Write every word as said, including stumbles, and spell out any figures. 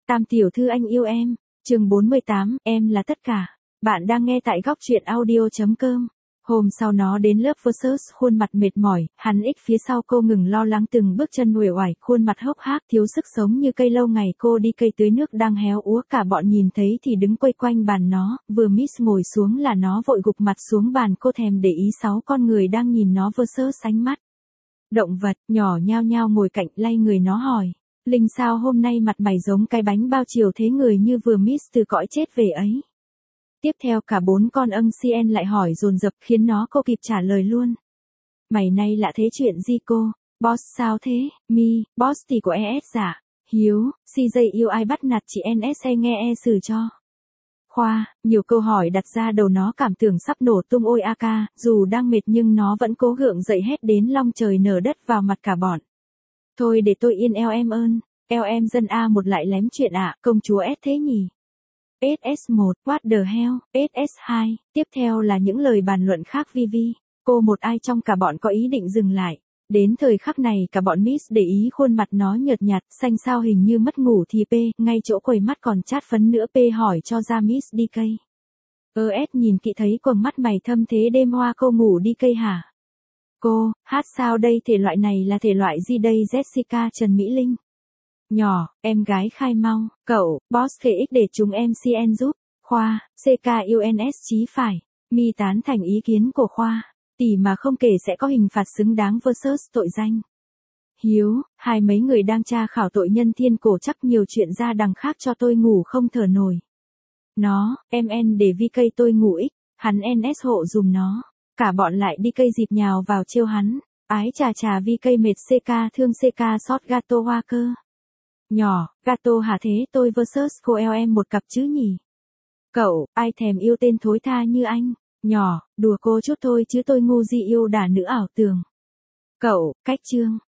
Tam tiểu thư anh yêu em, chương bốn mươi tám, em là tất cả. Bạn đang nghe tại góc truyện audio.com. Hôm sau nó đến lớp versus khuôn mặt mệt mỏi, hắn ích phía sau cô ngừng lo lắng từng bước chân uể oải, khuôn mặt hốc hác thiếu sức sống như cây lâu ngày cô đi cây tưới nước đang héo úa cả bọn nhìn thấy thì đứng quây quanh bàn nó, vừa miss ngồi xuống là nó vội gục mặt xuống bàn cô thèm để ý sáu con người đang nhìn nó versus ánh mắt. Động vật, nhỏ nhao nhao ngồi cạnh lay người nó hỏi. Linh sao hôm nay mặt mày giống cái bánh bao chiều thế người như vừa miss từ cõi chết về ấy. Tiếp theo cả bốn con âng cn lại hỏi dồn dập khiến nó cô kịp trả lời luôn. Mày nay lạ thế chuyện gì cô? Boss sao thế? Mi, boss thì của e ét giả. Hiếu, xê giê yêu ai bắt nạt chị en ét e nghe e xử cho. Khoa, nhiều câu hỏi đặt ra đầu nó cảm tưởng sắp nổ tung ôi a ca, dù đang mệt nhưng nó vẫn cố gượng dậy hét đến long trời nở đất vào mặt cả bọn. Thôi để tôi yên eo em ơn, eo em dân a một lại lém chuyện ạ, à, công chúa S thế nhỉ? ét ét một, what the hell, ét ét hai, tiếp theo là những lời bàn luận khác vi vi, cô một ai trong cả bọn có ý định dừng lại. Đến thời khắc này cả bọn miss để ý khuôn mặt nó nhợt nhạt, xanh xao hình như mất ngủ thì P, ngay chỗ quầy mắt còn chát phấn nữa P hỏi cho ra miss đi cây. ơ ét nhìn kỹ thấy quầng mắt mày thâm thế đêm hoa cô ngủ đi cây hả? Cô, hát sao đây thể loại này là thể loại gì đây Jessica Trần Mỹ Linh? Nhỏ, em gái khai mau, cậu, boss khê ích để chúng em cn giúp, Khoa, xê ca u en ét chí phải, Mi tán thành ý kiến của Khoa, tỷ mà không kể sẽ có hình phạt xứng đáng versus tội danh. Hiếu, hai mấy người đang tra khảo tội nhân thiên cổ chắc nhiều chuyện ra đằng khác cho tôi ngủ không thở nổi. Nó, em en để vi cây tôi ngủ ích, hắn en ét hộ dùm nó, cả bọn lại đi cây dịp nhào vào trêu hắn, ái chà chà vi cây mệt xê ca thương xê ca sót gato hoa cơ. Nhỏ, gato hả thế tôi versus cô eo em một cặp chứ nhỉ? Cậu, ai thèm yêu tên thối tha như anh? Nhỏ, đùa cô chút thôi chứ tôi ngu gì yêu đả nữ ảo tưởng. Cậu, cách chương.